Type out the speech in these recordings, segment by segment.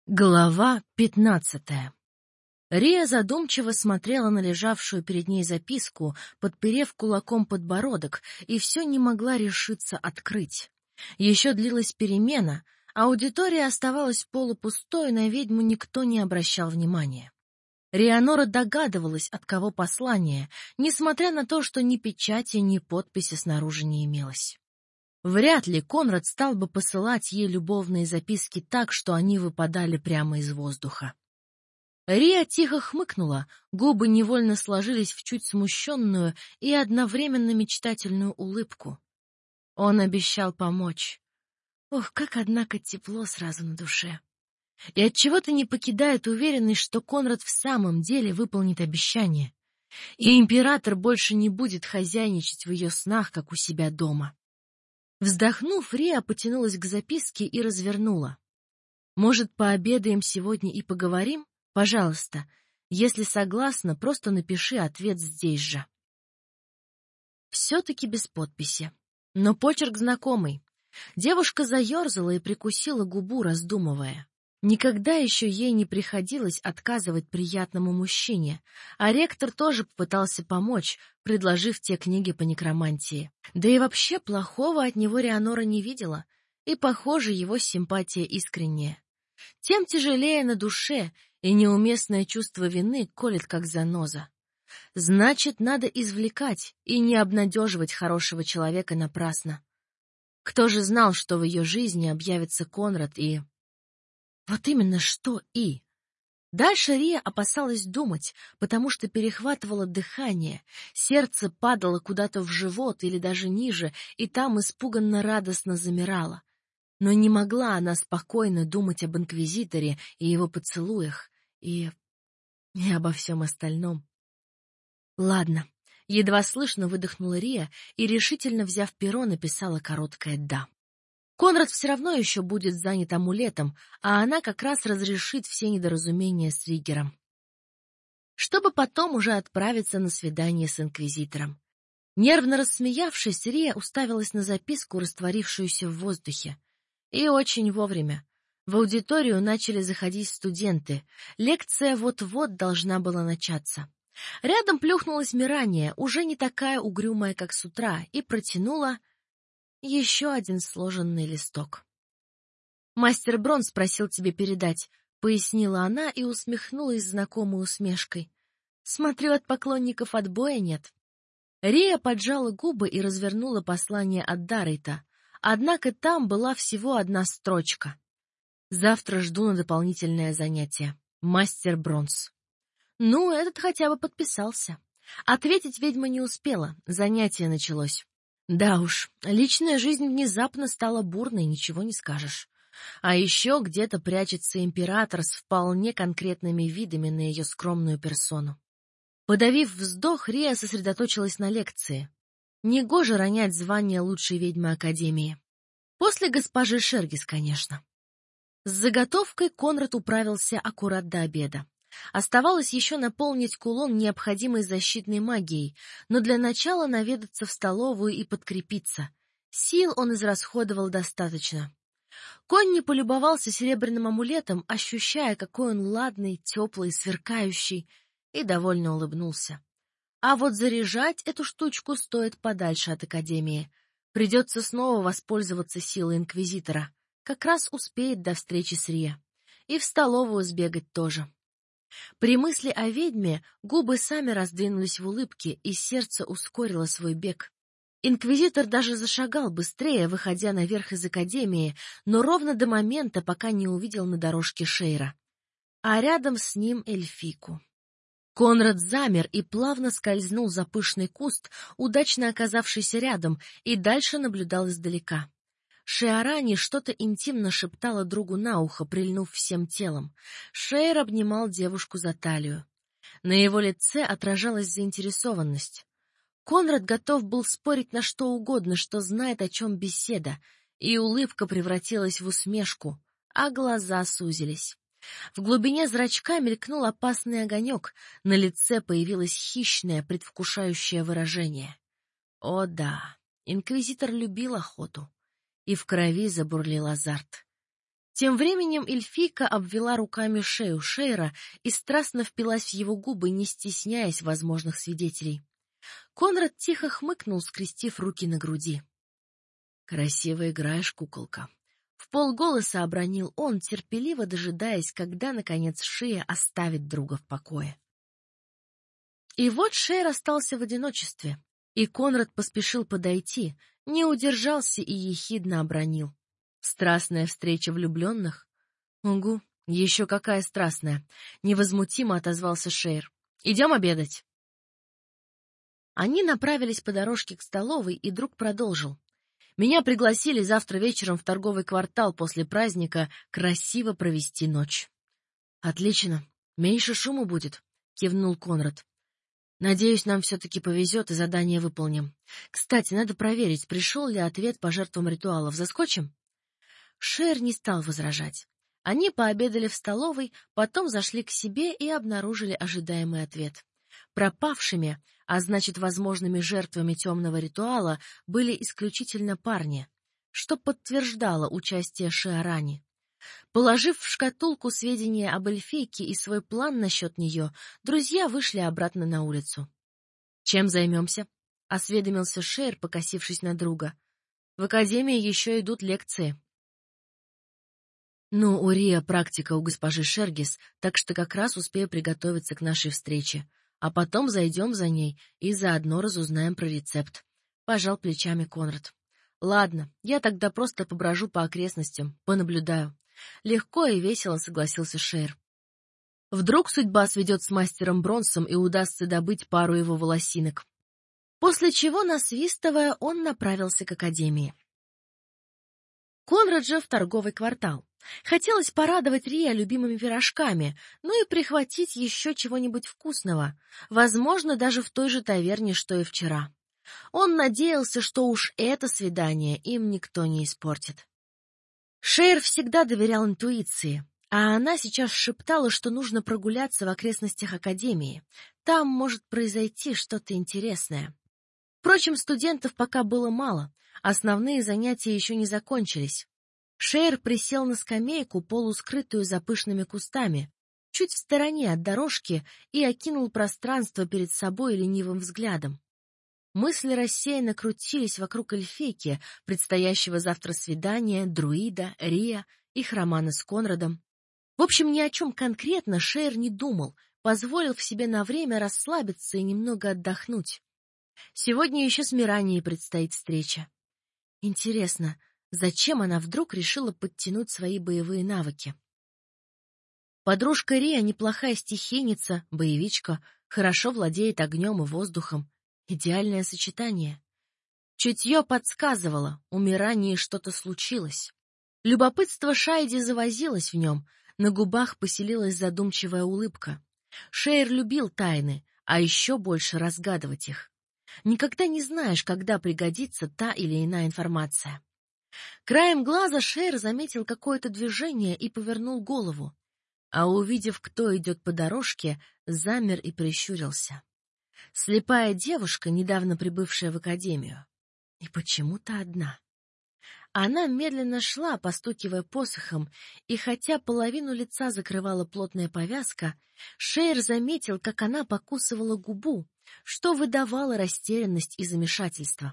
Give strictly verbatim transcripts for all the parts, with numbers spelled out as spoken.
Глава пятнадцатая. Рия задумчиво смотрела на лежавшую перед ней записку, подперев кулаком подбородок, и все не могла решиться открыть. Еще длилась перемена, аудитория оставалась полупустой, на ведьму никто не обращал внимания. Рианора догадывалась, от кого послание, несмотря на то, что ни печати, ни подписи снаружи не имелось. Вряд ли Конрад стал бы посылать ей любовные записки так, что они выпадали прямо из воздуха. Рия тихо хмыкнула, губы невольно сложились в чуть смущенную и одновременно мечтательную улыбку. Он обещал помочь. Ох, как, однако, тепло сразу на душе. И отчего-то не покидает уверенность, что Конрад в самом деле выполнит обещание, и император больше не будет хозяйничать в ее снах, как у себя дома. Вздохнув, Рия потянулась к записке и развернула. «Может, пообедаем сегодня и поговорим? Пожалуйста. Если согласна, просто напиши ответ здесь же». Все-таки без подписи. Но почерк знакомый. Девушка заерзала и прикусила губу, раздумывая. Никогда еще ей не приходилось отказывать приятному мужчине, а ректор тоже попытался помочь, предложив те книги по некромантии. Да и вообще плохого от него Рианора не видела, и, похоже, его симпатия искренняя. Тем тяжелее на душе, и неуместное чувство вины колет как заноза. Значит, надо извлекать и не обнадеживать хорошего человека напрасно. Кто же знал, что в ее жизни объявится Конрад и... Вот именно что «и». Дальше Рия опасалась думать, потому что перехватывало дыхание, сердце падало куда-то в живот или даже ниже, и там испуганно-радостно замирало. Но не могла она спокойно думать об инквизиторе и его поцелуях, и... и обо всем остальном. Ладно, едва слышно выдохнула Рия и, решительно взяв перо, написала короткое «да». Конрад все равно еще будет занят амулетом, а она как раз разрешит все недоразумения с Ригером. Чтобы потом уже отправиться на свидание с инквизитором. Нервно рассмеявшись, Рия уставилась на записку, растворившуюся в воздухе. И очень вовремя. В аудиторию начали заходить студенты. Лекция вот-вот должна была начаться. Рядом плюхнулась Мирания, уже не такая угрюмая, как с утра, и протянула... еще один сложенный листок. «Мастер Бронс просил тебе передать», — пояснила она и усмехнулась знакомой усмешкой. «Смотрю, от поклонников отбоя нет». Рия поджала губы и развернула послание от Даррейта, однако там была всего одна строчка. «Завтра жду на дополнительное занятие. Мастер Бронс». Ну, этот хотя бы подписался. Ответить ведьма не успела, занятие началось. Да уж, личная жизнь внезапно стала бурной, ничего не скажешь. А еще где-то прячется император с вполне конкретными видами на ее скромную персону. Подавив вздох, Рия сосредоточилась на лекции. Негоже ронять звание лучшей ведьмы Академии. После госпожи Шергис, конечно. С заготовкой Конрад управился аккурат до обеда. Оставалось еще наполнить кулон необходимой защитной магией, но для начала наведаться в столовую и подкрепиться. Сил он израсходовал достаточно. Конни полюбовался серебряным амулетом, ощущая, какой он ладный, теплый, сверкающий, и довольно улыбнулся. А вот заряжать эту штучку стоит подальше от Академии. Придется снова воспользоваться силой Инквизитора. Как раз успеет до встречи с Рия. И в столовую сбегать тоже. При мысли о ведьме губы сами раздвинулись в улыбке, и сердце ускорило свой бег. Инквизитор даже зашагал быстрее, выходя наверх из Академии, но ровно до момента, пока не увидел на дорожке Шейра. А рядом с ним эльфийку. Конрад замер и плавно скользнул за пышный куст, удачно оказавшийся рядом, и дальше наблюдал издалека. Шиарани что-то интимно шептала другу на ухо, прильнув всем телом. Шейр обнимал девушку за талию. На его лице отражалась заинтересованность. Конрад готов был спорить на что угодно, что знает, о чем беседа, и улыбка превратилась в усмешку, а глаза сузились. В глубине зрачка мелькнул опасный огонек, на лице появилось хищное, предвкушающее выражение. О да, инквизитор любил охоту. И в крови забурлил азарт. Тем временем эльфийка обвела руками шею Шейра и страстно впилась в его губы, не стесняясь возможных свидетелей. Конрад тихо хмыкнул, скрестив руки на груди. «Красиво играешь, куколка», — вполголоса обронил он, терпеливо дожидаясь, когда, наконец, Шея оставит друга в покое. И вот Шейр остался в одиночестве, и Конрад поспешил подойти, не удержался и ехидно обронил. «Страстная встреча влюбленных?» «Угу, еще какая страстная!» — невозмутимо отозвался Шейр. «Идем обедать!» Они направились по дорожке к столовой, и друг продолжил. «Меня пригласили завтра вечером в торговый квартал после праздника красиво провести ночь». «Отлично, меньше шума будет», — кивнул Конрад. «Надеюсь, нам все-таки повезет и задание выполним. Кстати, надо проверить, пришел ли ответ по жертвам ритуалов. Заскочим?» Шейр не стал возражать. Они пообедали в столовой, потом зашли к себе и обнаружили ожидаемый ответ. Пропавшими, а значит, возможными жертвами темного ритуала, были исключительно парни, что подтверждало участие Шиарани. Положив в шкатулку сведения об эльфийке и свой план насчет нее, друзья вышли обратно на улицу. «Чем займемся?» — осведомился Шейр, покосившись на друга. «В академии еще идут лекции». «Ну, у Рия практика у госпожи Шергис, так что как раз успею приготовиться к нашей встрече. А потом зайдем за ней и заодно разузнаем про рецепт», — пожал плечами Конрад. «Ладно, я тогда просто поброжу по окрестностям, понаблюдаю». Легко и весело согласился Шейр. Вдруг судьба сведет с мастером Бронсом и удастся добыть пару его волосинок. После чего, насвистывая, он направился к академии. Конрад же в торговый квартал. Хотелось порадовать Рия любимыми пирожками, ну и прихватить еще чего-нибудь вкусного, возможно, даже в той же таверне, что и вчера. Он надеялся, что уж это свидание им никто не испортит. Шейр всегда доверял интуиции, а она сейчас шептала, что нужно прогуляться в окрестностях академии. Там может произойти что-то интересное. Впрочем, студентов пока было мало, основные занятия еще не закончились. Шейр присел на скамейку, полускрытую за пышными кустами, чуть в стороне от дорожки, и окинул пространство перед собой ленивым взглядом. Мысли рассеянно крутились вокруг эльфийки, предстоящего завтра свидания, друида, Рия, их романа с Конрадом. В общем, ни о чем конкретно Шейр не думал, позволил в себе на время расслабиться и немного отдохнуть. Сегодня еще с Миранией предстоит встреча. Интересно, зачем она вдруг решила подтянуть свои боевые навыки? Подружка Рия неплохая стихийница, боевичка, хорошо владеет огнем и воздухом. Идеальное сочетание. Чутье подсказывало, у Мирании что-то случилось. Любопытство Шайди завозилось в нем, на губах поселилась задумчивая улыбка. Шейр любил тайны, а еще больше разгадывать их. Никогда не знаешь, когда пригодится та или иная информация. Краем глаза Шейр заметил какое-то движение и повернул голову, а увидев, кто идет по дорожке, замер и прищурился. Слепая девушка, недавно прибывшая в академию. И почему-то одна. Она медленно шла, постукивая посохом, и хотя половину лица закрывала плотная повязка, Шейр заметил, как она покусывала губу, что выдавало растерянность и замешательство.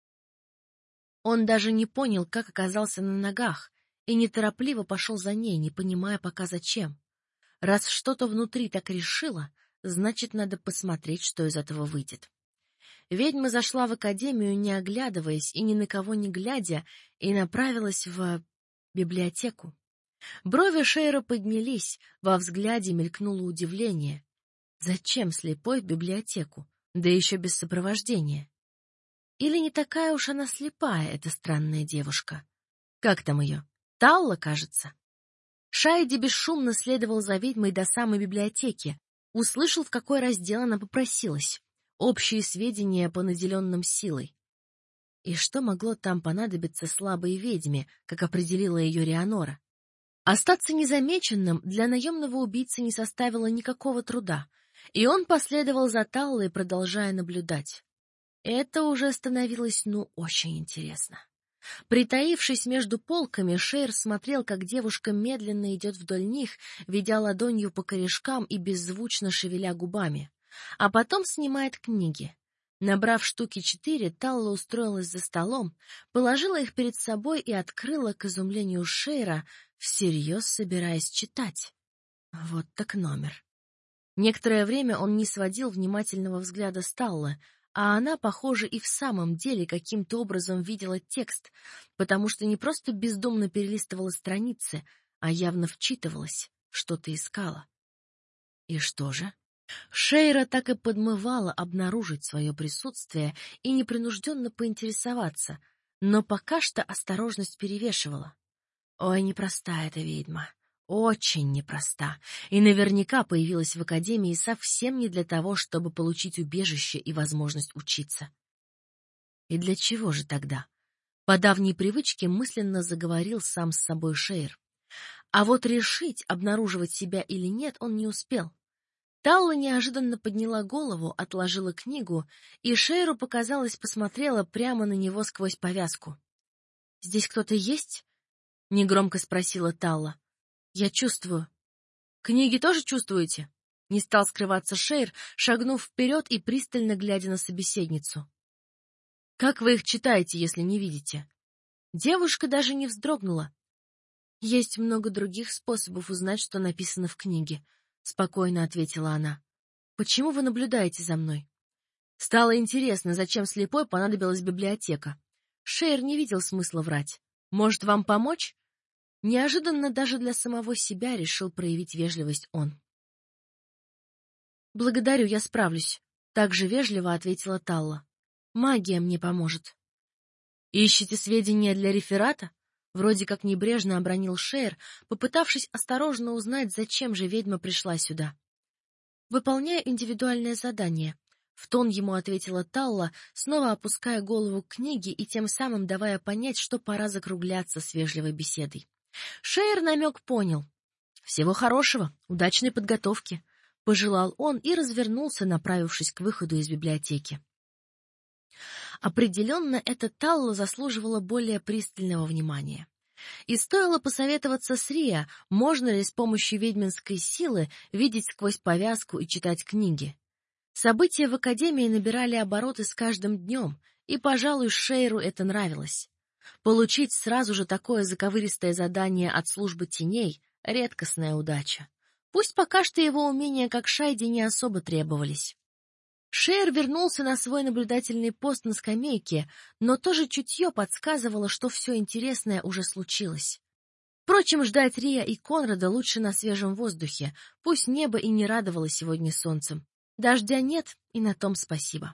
Он даже не понял, как оказался на ногах, и неторопливо пошел за ней, не понимая пока зачем. Раз что-то внутри так решило, значит, надо посмотреть, что из этого выйдет. Ведьма зашла в академию, не оглядываясь и ни на кого не глядя, и направилась в библиотеку. Брови Шейра поднялись, во взгляде мелькнуло удивление. Зачем слепой в библиотеку, да еще без сопровождения? Или не такая уж она слепая, эта странная девушка? Как там ее? Талла, кажется. Шайди бесшумно следовал за ведьмой до самой библиотеки, услышал, в какой раздел она попросилась. Общие сведения по наделенным силой. И что могло там понадобиться слабой ведьме, как определила ее Рианора? Остаться незамеченным для наемного убийцы не составило никакого труда, и он последовал за Таллой, продолжая наблюдать. Это уже становилось, ну, очень интересно. Притаившись между полками, Шейр смотрел, как девушка медленно идет вдоль них, ведя ладонью по корешкам и беззвучно шевеля губами. А потом снимает книги. Набрав штуки четыре, Талла устроилась за столом, положила их перед собой и открыла, к изумлению Шейра, всерьез собираясь читать. Вот так номер. Некоторое время он не сводил внимательного взгляда с Таллы, а она, похоже, и в самом деле каким-то образом видела текст, потому что не просто бездумно перелистывала страницы, а явно вчитывалась, что-то искала. И что же? Шейра так и подмывала обнаружить свое присутствие и непринужденно поинтересоваться, но пока что осторожность перевешивала. Ой, непроста эта ведьма. Очень непроста, и наверняка появилась в академии совсем не для того, чтобы получить убежище и возможность учиться. И для чего же тогда? По давней привычке мысленно заговорил сам с собой Шейр. А вот решить, обнаруживать себя или нет, он не успел. Талла неожиданно подняла голову, отложила книгу, и Шейру показалось, посмотрела прямо на него сквозь повязку. — Здесь кто-то есть? — негромко спросила Талла. Я чувствую. Книги тоже чувствуете? Не стал скрываться Шейр, шагнув вперед и пристально глядя на собеседницу. Как вы их читаете, если не видите? Девушка даже не вздрогнула. Есть много других способов узнать, что написано в книге, спокойно ответила она. Почему вы наблюдаете за мной? Стало интересно, зачем слепой понадобилась библиотека. Шейр не видел смысла врать. Может, вам помочь? Неожиданно даже для самого себя решил проявить вежливость он. «Благодарю, я справлюсь», — так же вежливо ответила Талла. «Магия мне поможет». «Ищете сведения для реферата?» Вроде как небрежно обронил Шейр, попытавшись осторожно узнать, зачем же ведьма пришла сюда. «Выполняю индивидуальное задание», — в тон ему ответила Талла, снова опуская голову к книге и тем самым давая понять, что пора закругляться с вежливой беседой. Шейр намек понял. «Всего хорошего, удачной подготовки», — пожелал он и развернулся, направившись к выходу из библиотеки. Определенно, эта Талла заслуживала более пристального внимания. И стоило посоветоваться с Риа, можно ли с помощью ведьминской силы видеть сквозь повязку и читать книги. События в Академии набирали обороты с каждым днем, и, пожалуй, Шейру это нравилось. Получить сразу же такое заковыристое задание от службы теней — редкостная удача. Пусть пока что его умения как Шайди не особо требовались. Шейр вернулся на свой наблюдательный пост на скамейке, но тоже чутье подсказывало, что все интересное уже случилось. Впрочем, ждать Риа и Конрада лучше на свежем воздухе, пусть небо и не радовало сегодня солнцем. Дождя нет, и на том спасибо.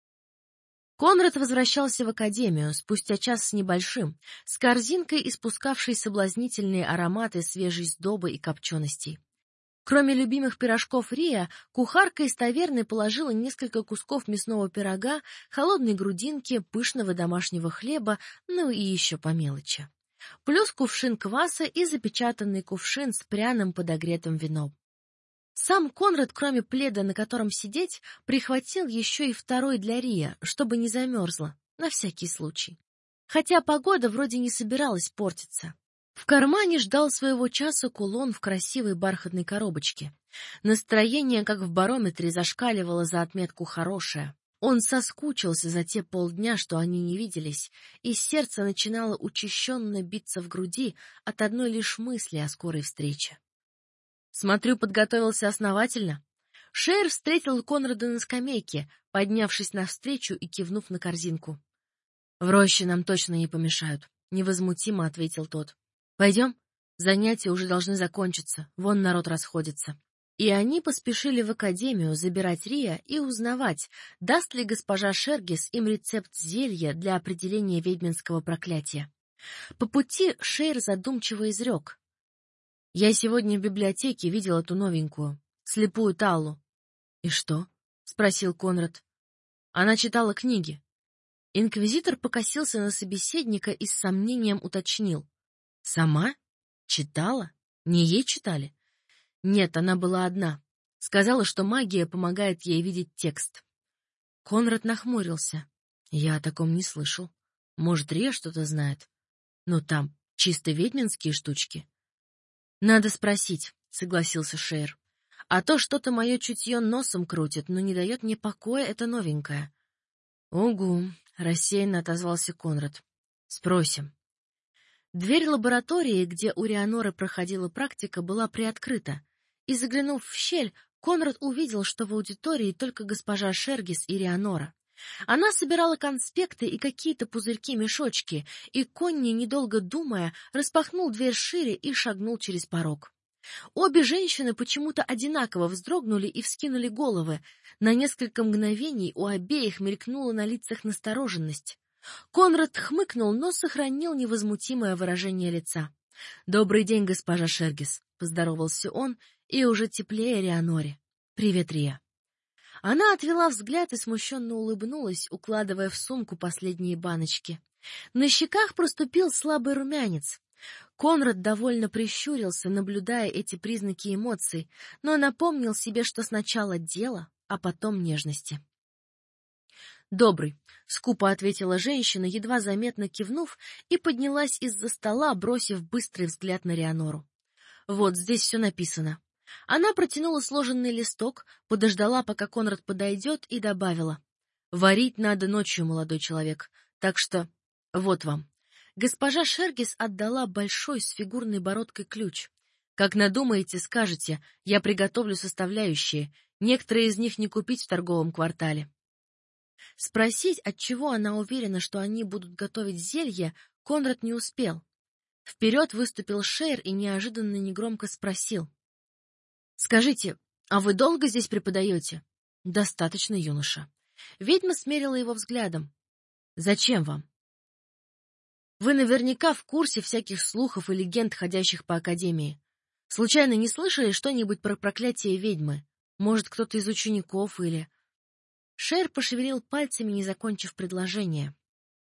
Конрад возвращался в академию спустя час с небольшим, с корзинкой, испускавшей соблазнительные ароматы свежей сдобы и копченостей. Кроме любимых пирожков Риа, кухарка из таверны положила несколько кусков мясного пирога, холодной грудинки, пышного домашнего хлеба, ну и еще по мелочи. Плюс кувшин кваса и запечатанный кувшин с пряным подогретым вином. Сам Конрад, кроме пледа, на котором сидеть, прихватил еще и второй для Риа, чтобы не замерзла, на всякий случай. Хотя погода вроде не собиралась портиться. В кармане ждал своего часа кулон в красивой бархатной коробочке. Настроение, как в барометре, зашкаливало за отметку «хорошее». Он соскучился за те полдня, что они не виделись, и сердце начинало учащенно биться в груди от одной лишь мысли о скорой встрече. Смотрю, подготовился основательно. Шейр встретил Конрада на скамейке, поднявшись навстречу и кивнув на корзинку. — В роще нам точно не помешают, — невозмутимо ответил тот. — Пойдем? Занятия уже должны закончиться, вон народ расходится. И они поспешили в академию забирать Риа и узнавать, даст ли госпожа Шергис им рецепт зелья для определения ведьминского проклятия. По пути Шейр задумчиво изрек. Я сегодня в библиотеке видел эту новенькую, слепую Таллу. — И что? — спросил Конрад. Она читала книги. Инквизитор покосился на собеседника и с сомнением уточнил. — Сама? Читала? Не ей читали? Нет, она была одна. Сказала, что магия помогает ей видеть текст. Конрад нахмурился. Я о таком не слышал. Может, Рия что-то знает? Но там чисто ведьминские штучки. Надо спросить, согласился Шейр. А то что-то мое чутье носом крутит, но не дает мне покоя это новенькое. Угу, рассеянно отозвался Конрад. Спросим. Дверь лаборатории, где у Рианоры проходила практика, была приоткрыта, и, заглянув в щель, Конрад увидел, что в аудитории только госпожа Шергис и Рианора. Она собирала конспекты и какие-то пузырьки-мешочки, и Конни, недолго думая, распахнул дверь шире и шагнул через порог. Обе женщины почему-то одинаково вздрогнули и вскинули головы. На несколько мгновений у обеих мелькнула на лицах настороженность. Конрад хмыкнул, но сохранил невозмутимое выражение лица. — Добрый день, госпожа Шергис, — поздоровался он, и уже теплее Рианоре. — Привет, Рия. Она отвела взгляд и смущенно улыбнулась, укладывая в сумку последние баночки. На щеках проступил слабый румянец. Конрад довольно прищурился, наблюдая эти признаки эмоций, но напомнил себе, что сначала дело, а потом нежности. «Добрый», — скупо ответила женщина, едва заметно кивнув, и поднялась из-за стола, бросив быстрый взгляд на Рианору. «Вот здесь все написано». Она протянула сложенный листок, подождала, пока Конрад подойдет, и добавила. «Варить надо ночью, молодой человек, так что вот вам». Госпожа Шергис отдала большой с фигурной бородкой ключ. «Как надумаете, скажете, я приготовлю составляющие, некоторые из них не купить в торговом квартале». Спросить, отчего она уверена, что они будут готовить зелье, Конрад не успел. Вперед выступил Шейр и неожиданно негромко спросил. — Скажите, а вы долго здесь преподаете? — Достаточно, юноша. Ведьма смерила его взглядом. — Зачем вам? — Вы наверняка в курсе всяких слухов и легенд, ходящих по Академии. Случайно не слышали что-нибудь про проклятие ведьмы? Может, кто-то из учеников или... Шейр пошевелил пальцами, не закончив предложение.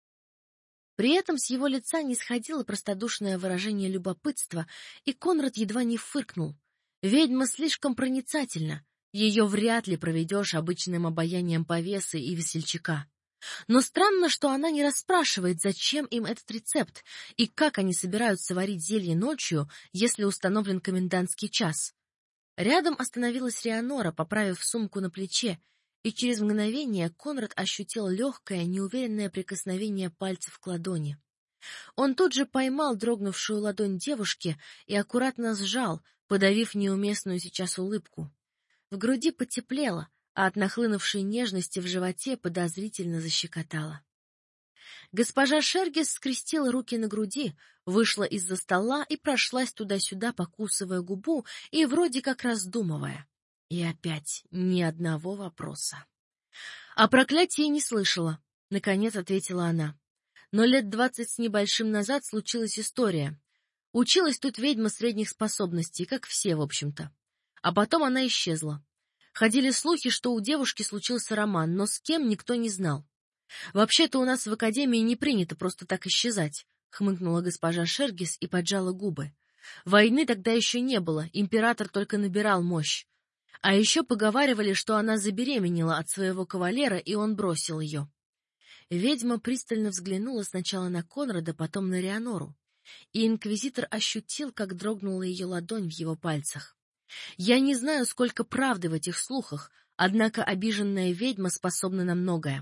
При этом с его лица не сходило простодушное выражение любопытства, и Конрад едва не фыркнул. Ведьма слишком проницательна, ее вряд ли проведешь обычным обаянием повесы и весельчака. Но странно, что она не расспрашивает, зачем им этот рецепт, и как они собираются варить зелье ночью, если установлен комендантский час. Рядом остановилась Рианора, поправив сумку на плече, и через мгновение Конрад ощутил легкое, неуверенное прикосновение пальцев к ладони. Он тут же поймал дрогнувшую ладонь девушки и аккуратно сжал, подавив неуместную сейчас улыбку. В груди потеплело, а от нахлынувшей нежности в животе подозрительно защекотало. Госпожа Шергис скрестила руки на груди, вышла из-за стола и прошлась туда-сюда, покусывая губу и вроде как раздумывая. И опять ни одного вопроса. — О проклятии не слышала, — наконец ответила она. Но лет двадцать с небольшим назад случилась история. Училась тут ведьма средних способностей, как все, в общем-то. А потом она исчезла. Ходили слухи, что у девушки случился роман, но с кем никто не знал. Вообще-то у нас в Академии не принято просто так исчезать, — хмыкнула госпожа Шергис и поджала губы. Войны тогда еще не было, император только набирал мощь. А еще поговаривали, что она забеременела от своего кавалера, и он бросил ее. Ведьма пристально взглянула сначала на Конрада, потом на Рианору, и инквизитор ощутил, как дрогнула ее ладонь в его пальцах. Я не знаю, сколько правды в этих слухах, однако обиженная ведьма способна на многое.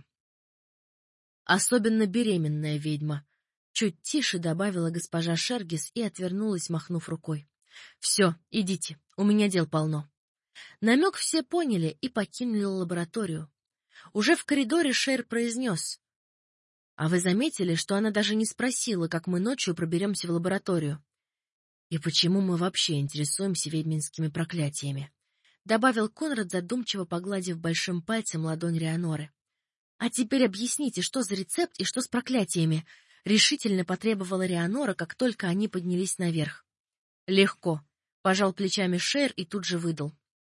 Особенно беременная ведьма. Чуть тише добавила госпожа Шергис и отвернулась, махнув рукой. — Все, идите, у меня дел полно. Намек все поняли и покинули лабораторию. Уже в коридоре Шейр произнес. — А вы заметили, что она даже не спросила, как мы ночью проберемся в лабораторию? — И почему мы вообще интересуемся ведьминскими проклятиями? — добавил Конрад, задумчиво погладив большим пальцем ладонь Рианоры. — А теперь объясните, что за рецепт и что с проклятиями? — решительно потребовала Рианора, как только они поднялись наверх. — Легко, — пожал плечами Шейр и тут же выдал.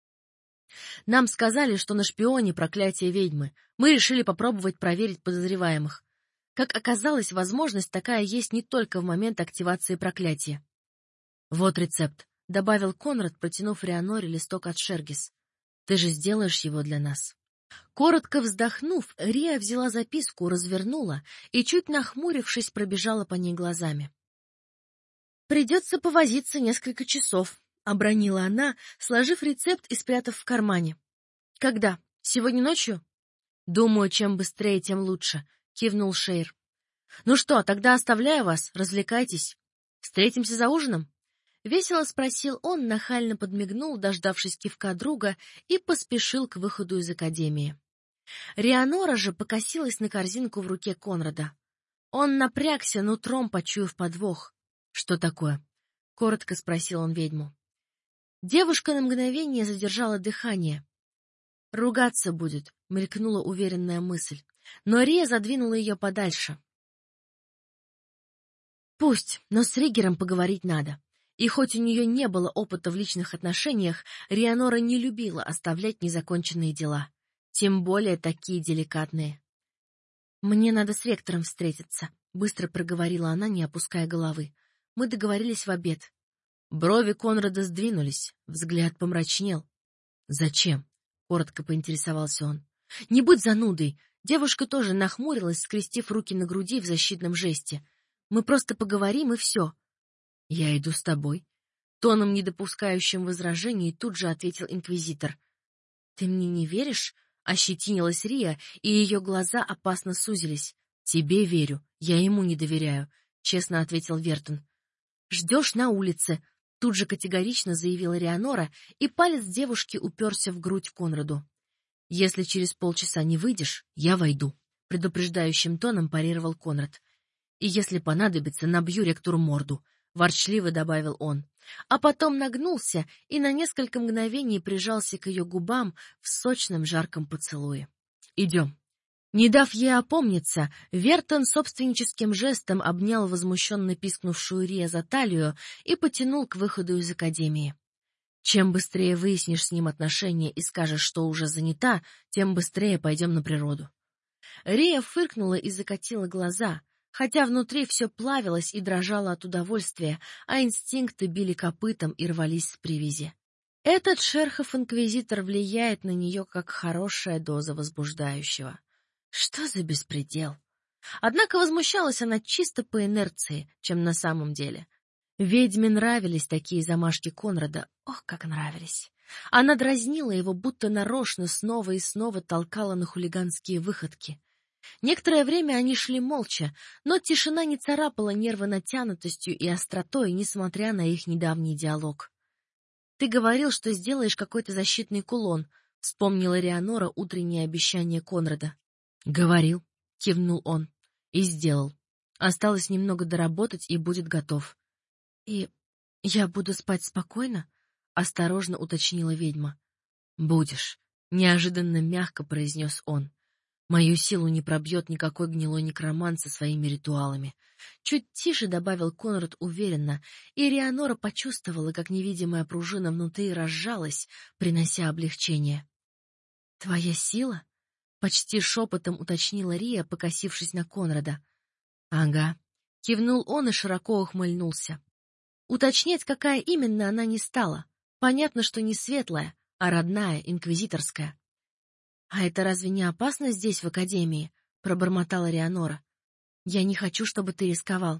Нам сказали, что на шпионе проклятие ведьмы. Мы решили попробовать проверить подозреваемых. Как оказалось, возможность такая есть не только в момент активации проклятия. Вот рецепт, — добавил Конрад, протянув Рианоре листок от Шергис. Ты же сделаешь его для нас. Коротко вздохнув, Рия взяла записку, развернула и, чуть нахмурившись, пробежала по ней глазами. «Придется повозиться несколько часов», — обронила она, сложив рецепт и спрятав в кармане. «Когда? Сегодня ночью?» «Думаю, чем быстрее, тем лучше», — кивнул Шейр. «Ну что, тогда оставляю вас, развлекайтесь. Встретимся за ужином?» Весело спросил он, нахально подмигнул, дождавшись кивка друга, и поспешил к выходу из академии. Рианора же покосилась на корзинку в руке Конрада. Он напрягся, нутром почуяв подвох. «Что такое?» — коротко спросил он ведьму. Девушка на мгновение задержала дыхание. «Ругаться будет», — мелькнула уверенная мысль, но Рия задвинула ее подальше. «Пусть, но с Ригером поговорить надо». И хоть у нее не было опыта в личных отношениях, Рианора не любила оставлять незаконченные дела, тем более такие деликатные. «Мне надо с ректором встретиться», — быстро проговорила она, не опуская головы. «Мы договорились в обед». Брови Конрада сдвинулись, взгляд помрачнел. «Зачем?» — коротко поинтересовался он. «Не будь занудой!» Девушка тоже нахмурилась, скрестив руки на груди в защитном жесте. «Мы просто поговорим, и все». «Я иду с тобой», — тоном, не допускающим возражений, тут же ответил инквизитор. «Ты мне не веришь?» — ощетинилась Рия, и ее глаза опасно сузились. «Тебе верю, я ему не доверяю», — честно ответил Вертон. «Ждешь на улице», — тут же категорично заявила Рианора, и палец девушки уперся в грудь Конраду. «Если через полчаса не выйдешь, я войду», — предупреждающим тоном парировал Конрад. «И если понадобится, набью ректору морду», — ворчливо добавил он, а потом нагнулся и на несколько мгновений прижался к ее губам в сочном жарком поцелуе. «Идем». Не дав ей опомниться, Вертон собственническим жестом обнял возмущенно пискнувшую Рия за талию и потянул к выходу из академии. «Чем быстрее выяснишь с ним отношения и скажешь, что уже занята, тем быстрее пойдем на природу». Рия фыркнула и закатила глаза, хотя внутри все плавилось и дрожало от удовольствия, а инстинкты били копытом и рвались с привязи. Этот шерхов-инквизитор влияет на нее, как хорошая доза возбуждающего. Что за беспредел? Однако возмущалась она чисто по инерции, чем на самом деле. Ведьме нравились такие замашки Конрада, ох, как нравились. Она дразнила его, будто нарочно снова и снова толкала на хулиганские выходки. Некоторое время они шли молча, но тишина не царапала нервы натянутостью и остротой, несмотря на их недавний диалог. «Ты говорил, что сделаешь какой-то защитный кулон», — вспомнила Рианора утреннее обещание Конрада. «Говорил», — кивнул он, — «и сделал. Осталось немного доработать, и будет готов». «И я буду спать спокойно?» — осторожно уточнила ведьма. «Будешь», — неожиданно мягко произнес он. «Мою силу не пробьет никакой гнилой некромант со своими ритуалами». Чуть тише добавил Конрад уверенно, и Рианора почувствовала, как невидимая пружина внутри разжалась, принося облегчение. «Твоя сила?» — почти шепотом уточнила Рия, покосившись на Конрада. «Ага», — кивнул он и широко ухмыльнулся. Уточнять, какая именно, она не стала. Понятно, что не светлая, а родная, инквизиторская. «А это разве не опасно здесь, в академии?» — пробормотала Рианора. «Я не хочу, чтобы ты рисковал».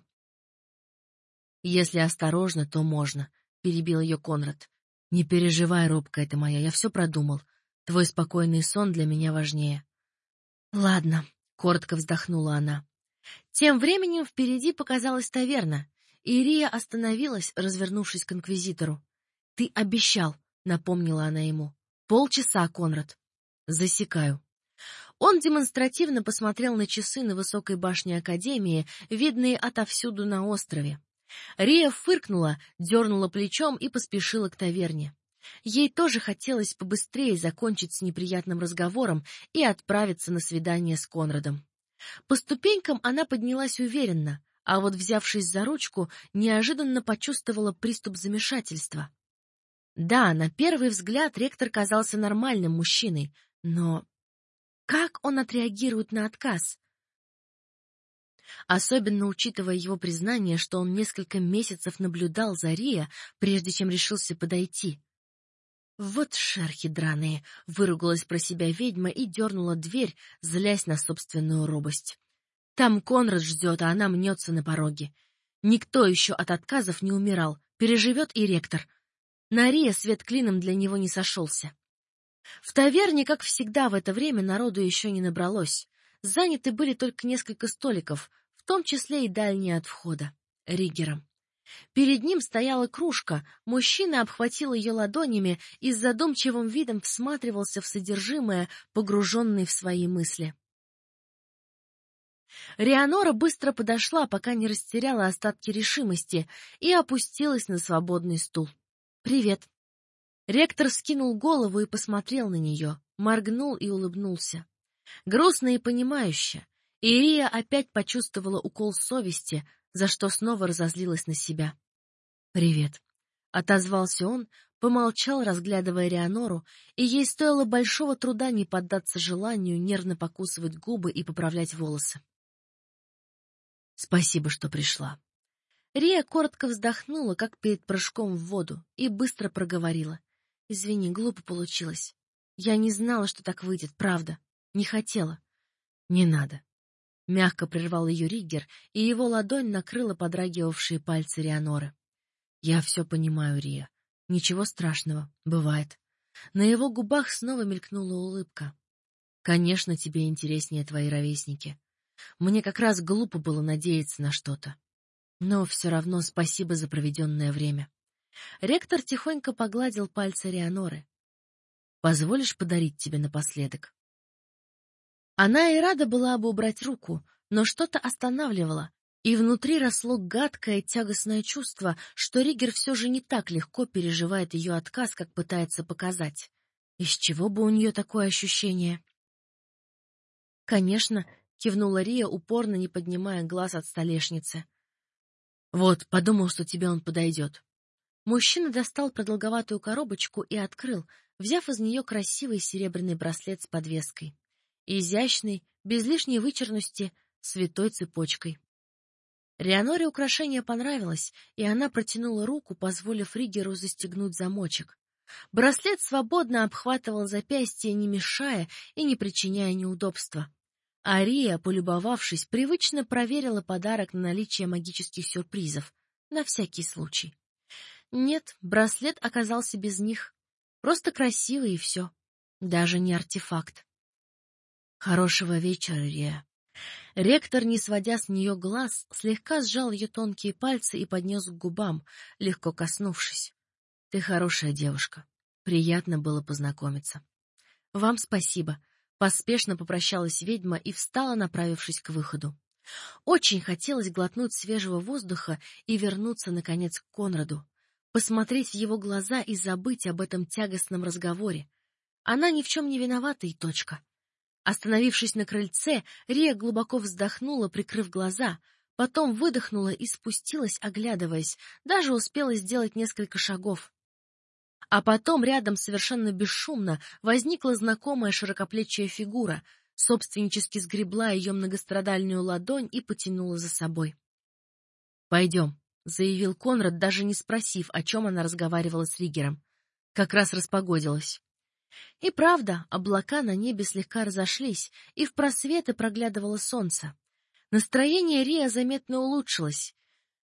«Если осторожно, то можно», — перебил ее Конрад. «Не переживай, робкая ты моя, я все продумал. Твой спокойный сон для меня важнее». «Ладно», — коротко вздохнула она. Тем временем впереди показалась таверна, и Рия остановилась, развернувшись к инквизитору. «Ты обещал», — напомнила она ему. «Полчаса, Конрад». «Засекаю». Он демонстративно посмотрел на часы на высокой башне Академии, видные отовсюду на острове. Рия фыркнула, дернула плечом и поспешила к таверне. Ей тоже хотелось побыстрее закончить с неприятным разговором и отправиться на свидание с Конрадом. По ступенькам она поднялась уверенно, а вот, взявшись за ручку, неожиданно почувствовала приступ замешательства. Да, на первый взгляд ректор казался нормальным мужчиной, но как он отреагирует на отказ? Особенно учитывая его признание, что он несколько месяцев наблюдал за Рия, прежде чем решился подойти. Вот шерхи драные! — выругалась про себя ведьма и дернула дверь, злясь на собственную робость. Там Конрад ждет, а она мнется на пороге. Никто еще от отказов не умирал, переживет и ректор. На Рия свет клином для него не сошелся. В таверне, как всегда, в это время народу еще не набралось. Заняты были только несколько столиков, в том числе и дальние от входа, Риггером. Перед ним стояла кружка, мужчина обхватил ее ладонями и с задумчивым видом всматривался в содержимое, погруженный в свои мысли. Рианора быстро подошла, пока не растеряла остатки решимости, и опустилась на свободный стул. «Привет». Ректор скинул голову и посмотрел на нее, моргнул и улыбнулся. Грустно и понимающе. Ирия опять почувствовала укол совести, за что снова разозлилась на себя. «Привет», — отозвался он, помолчал, разглядывая Рианору, и ей стоило большого труда не поддаться желанию нервно покусывать губы и поправлять волосы. «Спасибо, что пришла». Рия коротко вздохнула, как перед прыжком в воду, и быстро проговорила. «Извини, глупо получилось. Я не знала, что так выйдет, правда. Не хотела». «Не надо». Мягко прервал ее Риггер, и его ладонь накрыла подрагивавшие пальцы Рианоры. «Я все понимаю, Рия. Ничего страшного. Бывает». На его губах снова мелькнула улыбка. «Конечно, тебе интереснее твои ровесники. Мне как раз глупо было надеяться на что-то. Но все равно спасибо за проведенное время». Ректор тихонько погладил пальцы Рианоры. «Позволишь подарить тебе напоследок?» Она и рада была бы убрать руку, но что-то останавливало, и внутри росло гадкое тягостное чувство, что Риггер все же не так легко переживает ее отказ, как пытается показать. Из чего бы у нее такое ощущение? «Конечно», — кивнула Рия, упорно не поднимая глаз от столешницы. «Вот, подумал, что тебе он подойдет». Мужчина достал продолговатую коробочку и открыл, взяв из нее красивый серебряный браслет с подвеской. Изящный, без лишней вычурности, с витой цепочкой. Рианоре украшение понравилось, и она протянула руку, позволив Риггеру застегнуть замочек. Браслет свободно обхватывал запястье, не мешая и не причиняя неудобства. Ария, полюбовавшись, привычно проверила подарок на наличие магических сюрпризов, на всякий случай. Нет, браслет оказался без них. Просто красивый и все. Даже не артефакт. «Хорошего вечера, Рия». Ректор, не сводя с нее глаз, слегка сжал ее тонкие пальцы и поднес к губам, легко коснувшись. «Ты хорошая девушка. Приятно было познакомиться». «Вам спасибо». Поспешно попрощалась ведьма и встала, направившись к выходу. Очень хотелось глотнуть свежего воздуха и вернуться, наконец, к Конраду. Посмотреть в его глаза и забыть об этом тягостном разговоре. Она ни в чем не виновата и точка. Остановившись на крыльце, Рия глубоко вздохнула, прикрыв глаза, потом выдохнула и спустилась, оглядываясь, даже успела сделать несколько шагов. А потом рядом совершенно бесшумно возникла знакомая широкоплечья фигура, собственнически сгребла ее многострадальную ладонь и потянула за собой. «Пойдем», — заявил Конрад, даже не спросив, о чем она разговаривала с Риггером. Как раз распогодилась. И правда, облака на небе слегка разошлись, и в просветы проглядывало солнце. Настроение Рия заметно улучшилось.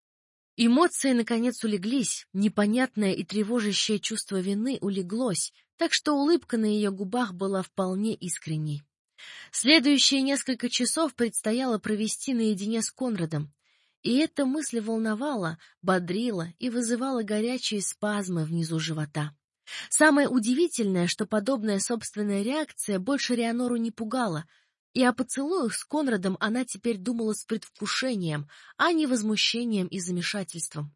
Эмоции, наконец, улеглись, непонятное и тревожащее чувство вины улеглось, так что улыбка на ее губах была вполне искренней. Следующие несколько часов предстояло провести наедине с Конрадом, и эта мысль волновала, бодрила и вызывала горячие спазмы внизу живота. Самое удивительное, что подобная собственная реакция больше Рианору не пугала, и о поцелуях с Конрадом она теперь думала с предвкушением, а не возмущением и замешательством.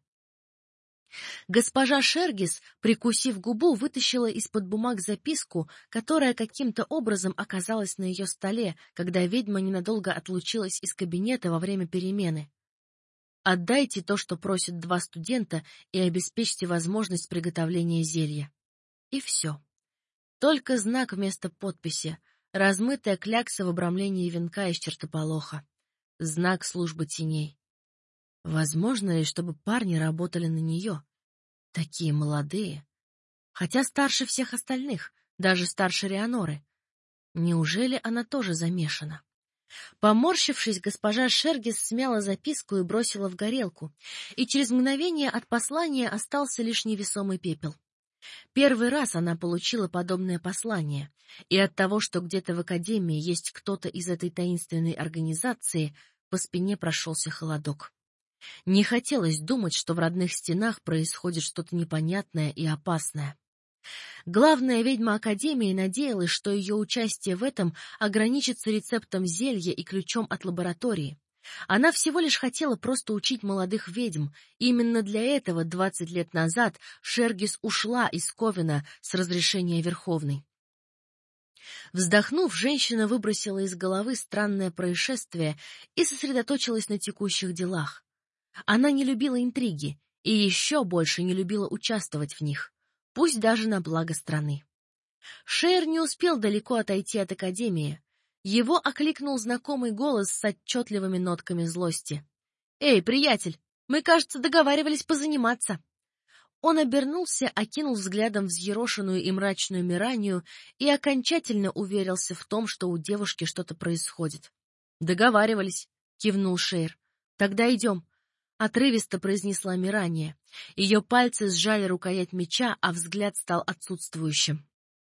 Госпожа Шергис, прикусив губу, вытащила из-под бумаг записку, которая каким-то образом оказалась на ее столе, когда ведьма ненадолго отлучилась из кабинета во время перемены. «Отдайте то, что просят два студента, и обеспечьте возможность приготовления зелья». И все. Только знак вместо подписи, размытая клякса в обрамлении венка из чертополоха. Знак службы теней. Возможно ли, чтобы парни работали на нее? Такие молодые. хотя старше всех остальных, даже старше Рианоры. Неужели она тоже замешана? Поморщившись, госпожа Шергис смяла записку и бросила в горелку, и через мгновение от послания остался лишь невесомый пепел. Первый раз она получила подобное послание, и от того, что где-то в Академии есть кто-то из этой таинственной организации, по спине прошелся холодок. Не хотелось думать, что в родных стенах происходит что-то непонятное и опасное. Главная ведьма Академии надеялась, что ее участие в этом ограничится рецептом зелья и ключом от лаборатории. Она всего лишь хотела просто учить молодых ведьм. Именно для этого двадцать лет назад Шергис ушла из Ковена с разрешения Верховной. Вздохнув, женщина выбросила из головы странное происшествие и сосредоточилась на текущих делах. Она не любила интриги и еще больше не любила участвовать в них, пусть даже на благо страны. Шейр не успел далеко отойти от Академии. Его окликнул знакомый голос с отчетливыми нотками злости. «Эй, приятель, мы, кажется, договаривались позаниматься». Он обернулся, окинул взглядом взъерошенную и мрачную Миранию и окончательно уверился в том, что у девушки что-то происходит. «Договаривались», — кивнул Шейр. «Тогда идем», — отрывисто произнесла Мирания. Ее пальцы сжали рукоять меча, а взгляд стал отсутствующим.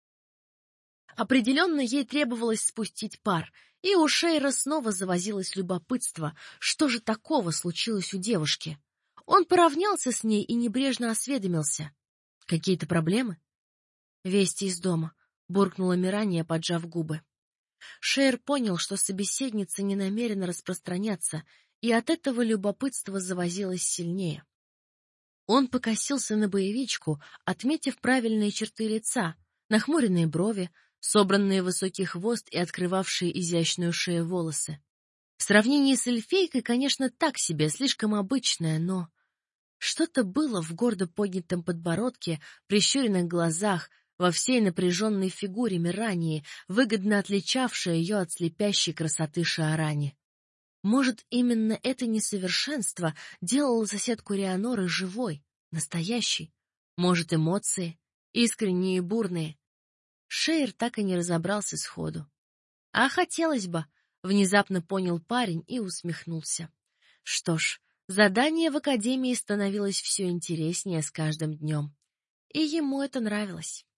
Определенно ей требовалось спустить пар, и у Шейра снова завозилось любопытство, что же такого случилось у девушки. Он поравнялся с ней и небрежно осведомился. «Какие-то проблемы?» «Вести из дома», — буркнула Мирания, поджав губы. Шейр понял, что собеседница не намерена распространяться, и от этого любопытство завозилось сильнее. Он покосился на боевичку, отметив правильные черты лица, нахмуренные брови, собранные в высокий хвост и открывавшие изящную шею волосы. В сравнении с эльфийкой, конечно, так себе, слишком обычное, но что-то было в гордо поднятом подбородке, прищуренных глазах, во всей напряженной фигуре Мирании, выгодно отличавшее ее от слепящей красоты Шаарани. Может, именно это несовершенство делало соседку Рианоры живой, настоящей? Может, эмоции, искренние и бурные? Шейр так и не разобрался сходу. А хотелось бы, внезапно понял парень и усмехнулся. Что ж, задание в Академии становилось все интереснее с каждым днем. И ему это нравилось.